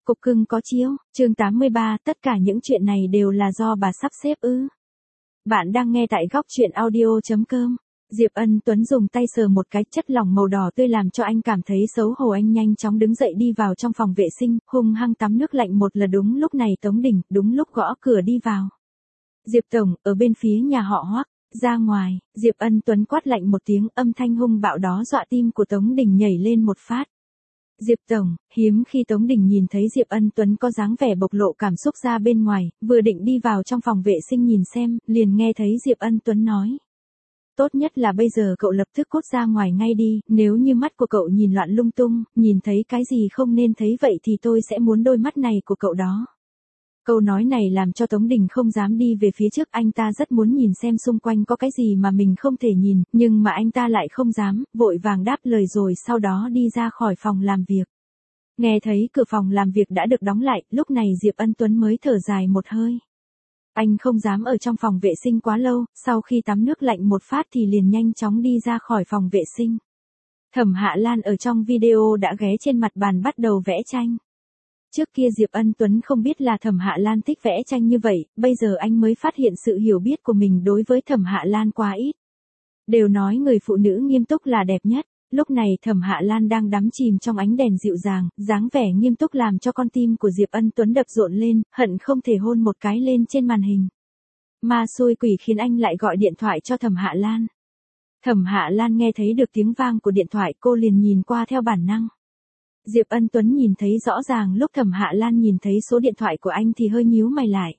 Cục cưng có chiếu, chương 83, tất cả những chuyện này đều là do bà sắp xếp ư. Bạn đang nghe tại góc chuyện audio.com. Diệp Ân Tuấn dùng tay sờ một cái chất lỏng màu đỏ tươi làm cho anh cảm thấy xấu hổ. Anh nhanh chóng đứng dậy đi vào trong phòng vệ sinh, hung hăng tắm nước lạnh một lần. Đúng lúc này Tống Đình, đúng lúc gõ cửa đi vào. Diệp Tổng, ở bên phía nhà họ Hoắc, ra ngoài. Diệp Ân Tuấn quát lạnh một tiếng, âm thanh hung bạo đó dọa tim của Tống Đình nhảy lên một phát. Diệp Tổng, hiếm khi Tống Đình nhìn thấy Diệp Ân Tuấn có dáng vẻ bộc lộ cảm xúc ra bên ngoài, vừa định đi vào trong phòng vệ sinh nhìn xem, liền nghe thấy Diệp Ân Tuấn nói. Tốt nhất là bây giờ cậu lập tức cút ra ngoài ngay đi, nếu như mắt của cậu nhìn loạn lung tung, nhìn thấy cái gì không nên thấy vậy thì tôi sẽ muốn đôi mắt này của cậu đó. Câu nói này làm cho Tống Đình không dám đi về phía trước, anh ta rất muốn nhìn xem xung quanh có cái gì mà mình không thể nhìn, nhưng mà anh ta lại không dám, vội vàng đáp lời rồi sau đó đi ra khỏi phòng làm việc. Nghe thấy cửa phòng làm việc đã được đóng lại, lúc này Diệp Ân Tuấn mới thở dài một hơi. Anh không dám ở trong phòng vệ sinh quá lâu, sau khi tắm nước lạnh một phát thì liền nhanh chóng đi ra khỏi phòng vệ sinh. Thẩm Hạ Lan ở trong video đã ghé trên mặt bàn bắt đầu vẽ tranh. Trước kia Diệp Ân Tuấn không biết là Thẩm Hạ Lan thích vẽ tranh như vậy, bây giờ anh mới phát hiện sự hiểu biết của mình đối với Thẩm Hạ Lan quá ít. Đều nói người phụ nữ nghiêm túc là đẹp nhất, lúc này Thẩm Hạ Lan đang đắm chìm trong ánh đèn dịu dàng, dáng vẻ nghiêm túc làm cho con tim của Diệp Ân Tuấn đập rộn lên, hận không thể hôn một cái lên trên màn hình. Ma xui quỷ khiến anh lại gọi điện thoại cho Thẩm Hạ Lan. Thẩm Hạ Lan nghe thấy được tiếng vang của điện thoại, cô liền nhìn qua theo bản năng. Diệp Ân Tuấn nhìn thấy rõ ràng lúc Thẩm Hạ Lan nhìn thấy số điện thoại của anh thì hơi nhíu mày lại.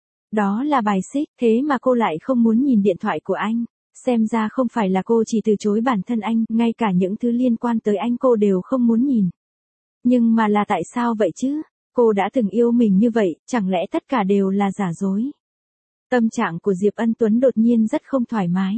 Đó là bài xích, thế mà cô lại không muốn nhìn điện thoại của anh. Xem ra không phải là cô chỉ từ chối bản thân anh, ngay cả những thứ liên quan tới anh cô đều không muốn nhìn. Nhưng mà là tại sao vậy chứ? Cô đã từng yêu mình như vậy, chẳng lẽ tất cả đều là giả dối? Tâm trạng của Diệp Ân Tuấn đột nhiên rất không thoải mái.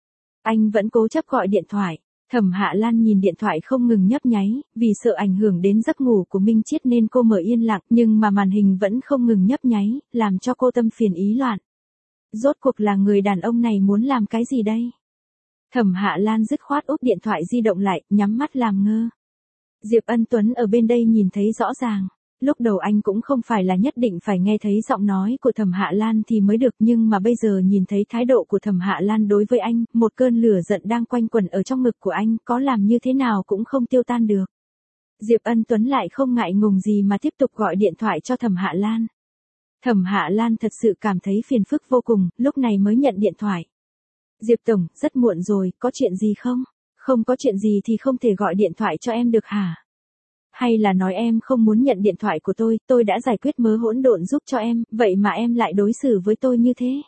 Anh vẫn cố chấp gọi điện thoại. Thẩm Hạ Lan nhìn điện thoại không ngừng nhấp nháy, vì sợ ảnh hưởng đến giấc ngủ của Minh Chiết nên cô mở yên lặng, nhưng mà màn hình vẫn không ngừng nhấp nháy, làm cho cô tâm phiền ý loạn. Rốt cuộc là người đàn ông này muốn làm cái gì đây? Thẩm Hạ Lan dứt khoát úp điện thoại di động lại, nhắm mắt làm ngơ. Diệp Ân Tuấn ở bên đây nhìn thấy rõ ràng. Lúc đầu anh cũng không phải là nhất định phải nghe thấy giọng nói của Thẩm Hạ Lan thì mới được, nhưng mà bây giờ nhìn thấy thái độ của Thẩm Hạ Lan đối với anh, một cơn lửa giận đang quanh quẩn ở trong ngực của anh, có làm như thế nào cũng không tiêu tan được. Diệp Ân Tuấn lại không ngại ngùng gì mà tiếp tục gọi điện thoại cho Thẩm Hạ Lan. Thẩm Hạ Lan thật sự cảm thấy phiền phức vô cùng, lúc này mới nhận điện thoại. Diệp Tổng, rất muộn rồi, có chuyện gì không? Không có chuyện gì thì không thể gọi điện thoại cho em được hả? Hay là nói em không muốn nhận điện thoại của tôi đã giải quyết mớ hỗn độn giúp cho em, vậy mà em lại đối xử với tôi như thế?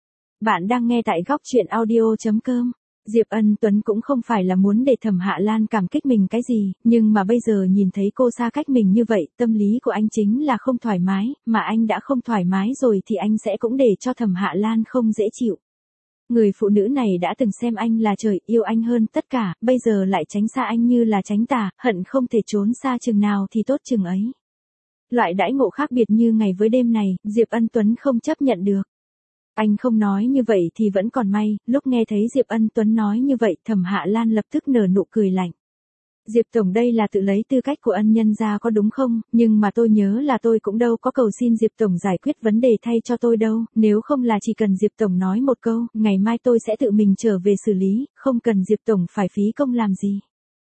Bạn đang nghe tại góc chuyện audio.com. Diệp Ân Tuấn cũng không phải là muốn để Thẩm Hạ Lan cảm kích mình cái gì, nhưng mà bây giờ nhìn thấy cô xa cách mình như vậy, tâm lý của anh chính là không thoải mái, mà anh đã không thoải mái rồi thì anh sẽ cũng để cho Thẩm Hạ Lan không dễ chịu. Người phụ nữ này đã từng xem anh là trời, yêu anh hơn tất cả, bây giờ lại tránh xa anh như là tránh tà, hận không thể trốn xa chừng nào thì tốt chừng ấy. Loại đãi ngộ khác biệt như ngày với đêm này, Diệp Ân Tuấn không chấp nhận được. Anh không nói như vậy thì vẫn còn may, lúc nghe thấy Diệp Ân Tuấn nói như vậy, Thẩm Hạ Lan lập tức nở nụ cười lạnh. Diệp Tổng đây là tự lấy tư cách của ân nhân ra có đúng không, nhưng mà tôi nhớ là tôi cũng đâu có cầu xin Diệp Tổng giải quyết vấn đề thay cho tôi đâu, nếu không là chỉ cần Diệp Tổng nói một câu, ngày mai tôi sẽ tự mình trở về xử lý, không cần Diệp Tổng phải phí công làm gì.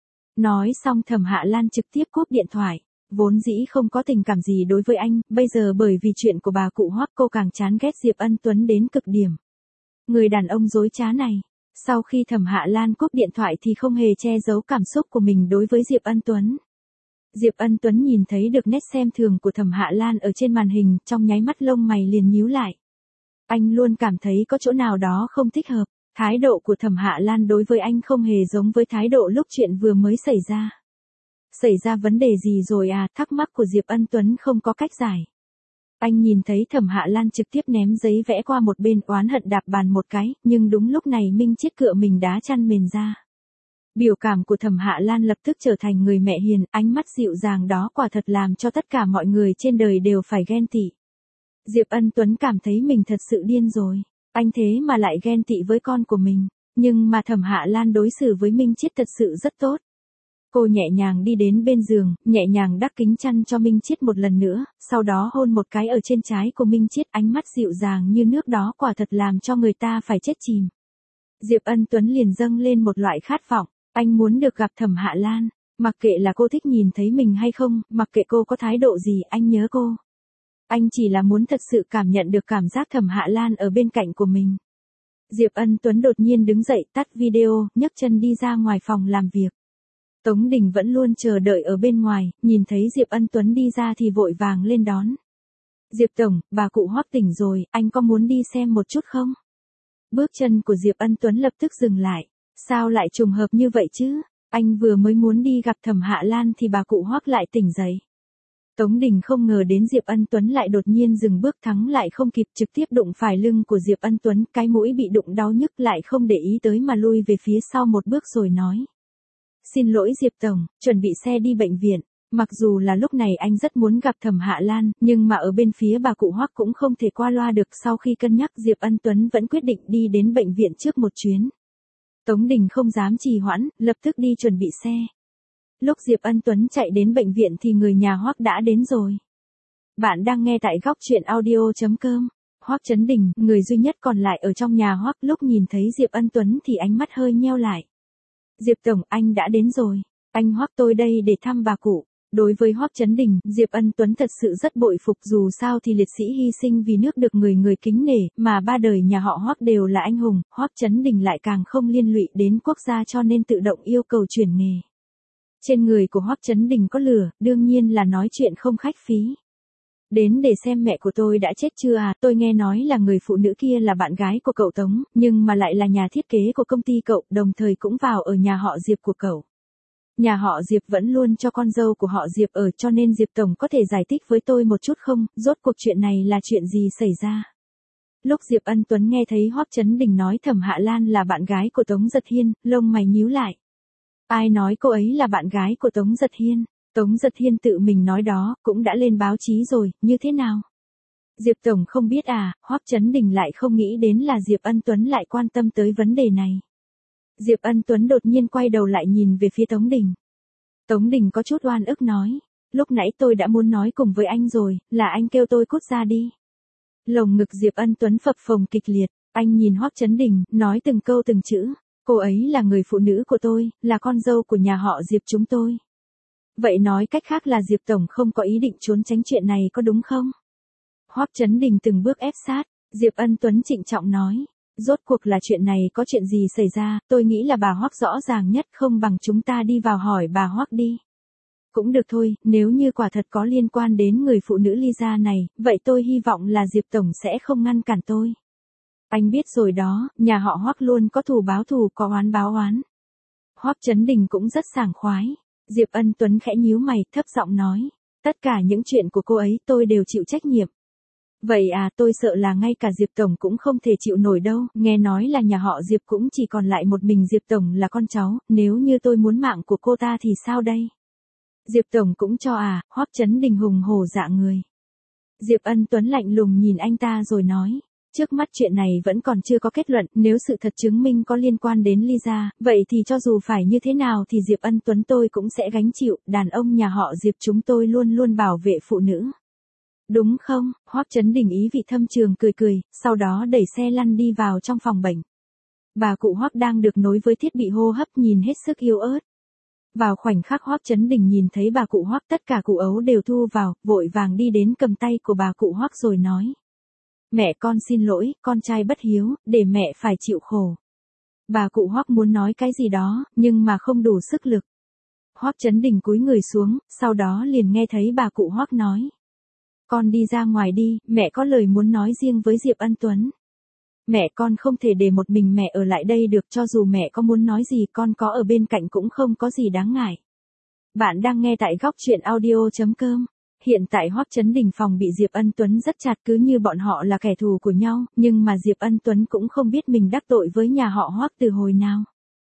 Nói xong Thẩm Hạ Lan trực tiếp cúp điện thoại. Vốn dĩ không có tình cảm gì đối với anh, bây giờ bởi vì chuyện của bà cụ Hoắc cô càng chán ghét Diệp Ân Tuấn đến cực điểm. Người đàn ông dối trá này. Sau khi Thẩm Hạ Lan cúp điện thoại thì không hề che giấu cảm xúc của mình đối với Diệp Ân Tuấn. Diệp Ân Tuấn nhìn thấy được nét xem thường của Thẩm Hạ Lan ở trên màn hình, trong nháy mắt lông mày liền nhíu lại. Anh luôn cảm thấy có chỗ nào đó không thích hợp, thái độ của Thẩm Hạ Lan đối với anh không hề giống với thái độ lúc chuyện vừa mới xảy ra. Xảy ra vấn đề gì rồi à, thắc mắc của Diệp Ân Tuấn không có cách giải. Anh nhìn thấy Thẩm Hạ Lan trực tiếp ném giấy vẽ qua một bên, oán hận đạp bàn một cái, nhưng đúng lúc này Minh Chiết cựa mình đá chăn mền ra. Biểu cảm của Thẩm Hạ Lan lập tức trở thành người mẹ hiền, ánh mắt dịu dàng đó quả thật làm cho tất cả mọi người trên đời đều phải ghen tị. Diệp Ân Tuấn cảm thấy mình thật sự điên rồi, anh thế mà lại ghen tị với con của mình, nhưng mà Thẩm Hạ Lan đối xử với Minh Chiết thật sự rất tốt. Cô nhẹ nhàng đi đến bên giường, nhẹ nhàng đắp kính chăn cho Minh Chiết một lần nữa, sau đó hôn một cái ở trên trái của Minh Chiết, ánh mắt dịu dàng như nước đó quả thật làm cho người ta phải chết chìm. Diệp Ân Tuấn liền dâng lên một loại khát vọng, anh muốn được gặp Thẩm Hạ Lan, mặc kệ là cô thích nhìn thấy mình hay không, mặc kệ cô có thái độ gì, anh nhớ cô. Anh chỉ là muốn thật sự cảm nhận được cảm giác Thẩm Hạ Lan ở bên cạnh của mình. Diệp Ân Tuấn đột nhiên đứng dậy tắt video, nhấc chân đi ra ngoài phòng làm việc. Tống Đình vẫn luôn chờ đợi ở bên ngoài, nhìn thấy Diệp Ân Tuấn đi ra thì vội vàng lên đón. Diệp Tổng, bà cụ Hoắc tỉnh rồi, anh có muốn đi xem một chút không? Bước chân của Diệp Ân Tuấn lập tức dừng lại. Sao lại trùng hợp như vậy chứ? Anh vừa mới muốn đi gặp Thẩm Hạ Lan thì bà cụ Hoắc lại tỉnh dậy. Tống Đình không ngờ đến Diệp Ân Tuấn lại đột nhiên dừng bước, thắng lại không kịp, trực tiếp đụng phải lưng của Diệp Ân Tuấn, cái mũi bị đụng đau nhức lại không để ý tới mà lui về phía sau một bước rồi nói. Xin lỗi Diệp Tổng, chuẩn bị xe đi bệnh viện. Mặc dù là lúc này anh rất muốn gặp Thẩm Hạ Lan, nhưng mà ở bên phía bà cụ Hoắc cũng không thể qua loa được, sau khi cân nhắc Diệp Ân Tuấn vẫn quyết định đi đến bệnh viện trước một chuyến. Tống Đình không dám trì hoãn, lập tức đi chuẩn bị xe. Lúc Diệp Ân Tuấn chạy đến bệnh viện thì người nhà Hoắc đã đến rồi. Bạn đang nghe tại góc truyện audio.com. Hoắc Chấn Đình, người duy nhất còn lại ở trong nhà Hoắc, lúc nhìn thấy Diệp Ân Tuấn thì ánh mắt hơi nheo lại. Diệp Tổng, anh đã đến rồi. Anh Hoắc, tôi đây để thăm bà cụ. Đối với Hoắc Chấn Đình, Diệp Ân Tuấn thật sự rất bội phục, dù sao thì liệt sĩ hy sinh vì nước được người người kính nể, mà ba đời nhà họ Hoắc đều là anh hùng, Hoắc Chấn Đình lại càng không liên lụy đến quốc gia cho nên tự động yêu cầu chuyển nghề. Trên người của Hoắc Chấn Đình có lửa, đương nhiên là nói chuyện không khách phí. Đến để xem mẹ của tôi đã chết chưa à, tôi nghe nói là người phụ nữ kia là bạn gái của cậu Tống, nhưng mà lại là nhà thiết kế của công ty cậu, đồng thời cũng vào ở nhà họ Diệp của cậu. Nhà họ Diệp vẫn luôn cho con dâu của họ Diệp ở, cho nên Diệp Tổng có thể giải thích với tôi một chút không, rốt cuộc chuyện này là chuyện gì xảy ra? Lúc Diệp Ân Tuấn nghe thấy Hoắc Chấn Đình nói Thẩm Hạ Lan là bạn gái của Tống Giật Hiên, lông mày nhíu lại. Ai nói cô ấy là bạn gái của Tống Giật Hiên? Tống Giật Hiên tự mình nói đó, cũng đã lên báo chí rồi, như thế nào? Diệp Tổng không biết à, Hoắc Chấn Đình lại không nghĩ đến là Diệp Ân Tuấn lại quan tâm tới vấn đề này. Diệp Ân Tuấn đột nhiên quay đầu lại nhìn về phía Tống Đình. Tống Đình có chút oan ức nói, lúc nãy tôi đã muốn nói cùng với anh rồi, là anh kêu tôi cút ra đi. Lồng ngực Diệp Ân Tuấn phập phồng kịch liệt, anh nhìn Hoắc Chấn Đình, nói từng câu từng chữ, cô ấy là người phụ nữ của tôi, là con dâu của nhà họ Diệp chúng tôi. Vậy nói cách khác là Diệp Tổng không có ý định trốn tránh chuyện này có đúng không? Hoắc Chấn Đình từng bước ép sát, Diệp Ân Tuấn trịnh trọng nói, rốt cuộc là chuyện này có chuyện gì xảy ra, tôi nghĩ là bà Hoắc rõ ràng nhất, không bằng chúng ta đi vào hỏi bà Hoắc đi. Cũng được thôi, nếu như quả thật có liên quan đến người phụ nữ Lisa này, vậy tôi hy vọng là Diệp Tổng sẽ không ngăn cản tôi. Anh biết rồi đó, nhà họ Hoắc luôn có thù báo thù, có oán báo oán. Hoắc Chấn Đình cũng rất sảng khoái. Diệp Ân Tuấn khẽ nhíu mày, thấp giọng nói, tất cả những chuyện của cô ấy tôi đều chịu trách nhiệm. Vậy à, tôi sợ là ngay cả Diệp Tổng cũng không thể chịu nổi đâu, nghe nói là nhà họ Diệp cũng chỉ còn lại một mình Diệp Tổng là con cháu, nếu như tôi muốn mạng của cô ta thì sao đây? Diệp Tổng cũng cho à, Hoắc Chấn Đình hùng hổ dạ người. Diệp Ân Tuấn lạnh lùng nhìn anh ta rồi nói, trước mắt chuyện này vẫn còn chưa có kết luận, nếu sự thật chứng minh có liên quan đến Lisa, vậy thì cho dù phải như thế nào thì Diệp Ân Tuấn tôi cũng sẽ gánh chịu, đàn ông nhà họ Diệp chúng tôi luôn luôn bảo vệ phụ nữ. Đúng không? Hoắc Chấn Đình ý vị thâm trường cười cười, sau đó đẩy xe lăn đi vào trong phòng bệnh. Bà cụ Hoắc đang được nối với thiết bị hô hấp nhìn hết sức yếu ớt. Vào khoảnh khắc Hoắc Chấn Đình nhìn thấy bà cụ Hoắc, tất cả cụ ấu đều thu vào, vội vàng đi đến cầm tay của bà cụ Hoắc rồi nói. Mẹ con xin lỗi, con trai bất hiếu, để mẹ phải chịu khổ. Bà cụ Hoắc muốn nói cái gì đó, nhưng mà không đủ sức lực. Hoắc Chấn Đình cúi người xuống, sau đó liền nghe thấy bà cụ Hoắc nói. Con đi ra ngoài đi, mẹ có lời muốn nói riêng với Diệp Ân Tuấn. Mẹ con không thể để một mình mẹ ở lại đây được, cho dù mẹ có muốn nói gì con có ở bên cạnh cũng không có gì đáng ngại. Bạn đang nghe tại góc truyện audio.com. Hiện tại Hoắc Chấn Đình phòng bị Diệp Ân Tuấn rất chặt, cứ như bọn họ là kẻ thù của nhau, nhưng mà Diệp Ân Tuấn cũng không biết mình đắc tội với nhà họ Hoắc từ hồi nào.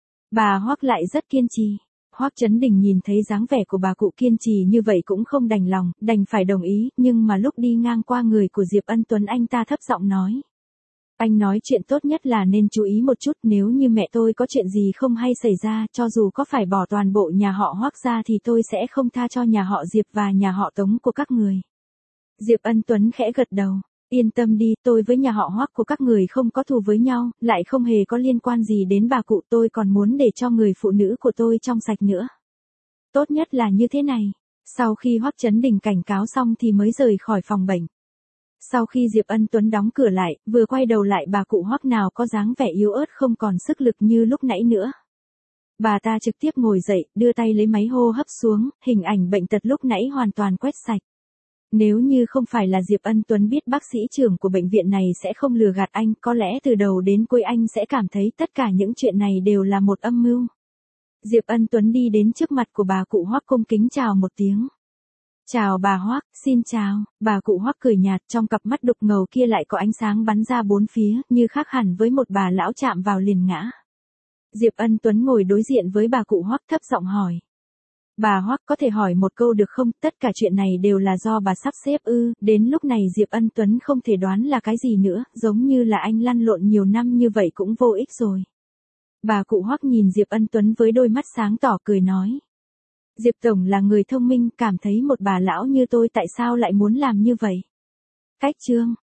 Bà Hoắc lại rất kiên trì. Hoắc Chấn Đình nhìn thấy dáng vẻ của bà cụ kiên trì như vậy cũng không đành lòng, đành phải đồng ý, nhưng mà lúc đi ngang qua người của Diệp Ân Tuấn anh ta thấp giọng nói. Anh nói chuyện tốt nhất là nên chú ý một chút, nếu như mẹ tôi có chuyện gì không hay xảy ra, cho dù có phải bỏ toàn bộ nhà họ Hoắc ra thì tôi sẽ không tha cho nhà họ Diệp và nhà họ Tống của các người. Diệp Ân Tuấn khẽ gật đầu. Yên tâm đi, tôi với nhà họ Hoắc của các người không có thù với nhau, lại không hề có liên quan gì đến bà cụ, tôi còn muốn để cho người phụ nữ của tôi trong sạch nữa. Tốt nhất là như thế này. Sau khi Hoắc Chấn Đình cảnh cáo xong thì mới rời khỏi phòng bệnh. Sau khi Diệp Ân Tuấn đóng cửa lại, vừa quay đầu lại bà cụ Hoắc nào có dáng vẻ yếu ớt không còn sức lực như lúc nãy nữa. Bà ta trực tiếp ngồi dậy, đưa tay lấy máy hô hấp xuống, hình ảnh bệnh tật lúc nãy hoàn toàn quét sạch. Nếu như không phải là Diệp Ân Tuấn biết bác sĩ trưởng của bệnh viện này sẽ không lừa gạt anh, có lẽ từ đầu đến cuối anh sẽ cảm thấy tất cả những chuyện này đều là một âm mưu. Diệp Ân Tuấn đi đến trước mặt của bà cụ Hoắc cung kính chào một tiếng. Chào bà Hoắc, xin chào, bà cụ Hoắc cười nhạt, trong cặp mắt đục ngầu kia lại có ánh sáng bắn ra bốn phía, như khác hẳn với một bà lão chạm vào liền ngã. Diệp Ân Tuấn ngồi đối diện với bà cụ Hoắc thấp giọng hỏi. Bà Hoắc có thể hỏi một câu được không, tất cả chuyện này đều là do bà sắp xếp ư? Đến lúc này Diệp Ân Tuấn không thể đoán là cái gì nữa, giống như là anh lăn lộn nhiều năm như vậy cũng vô ích rồi. Bà cụ Hoắc nhìn Diệp Ân Tuấn với đôi mắt sáng tỏ cười nói. Diệp Tổng là người thông minh, cảm thấy một bà lão như tôi tại sao lại muốn làm như vậy? Cách chương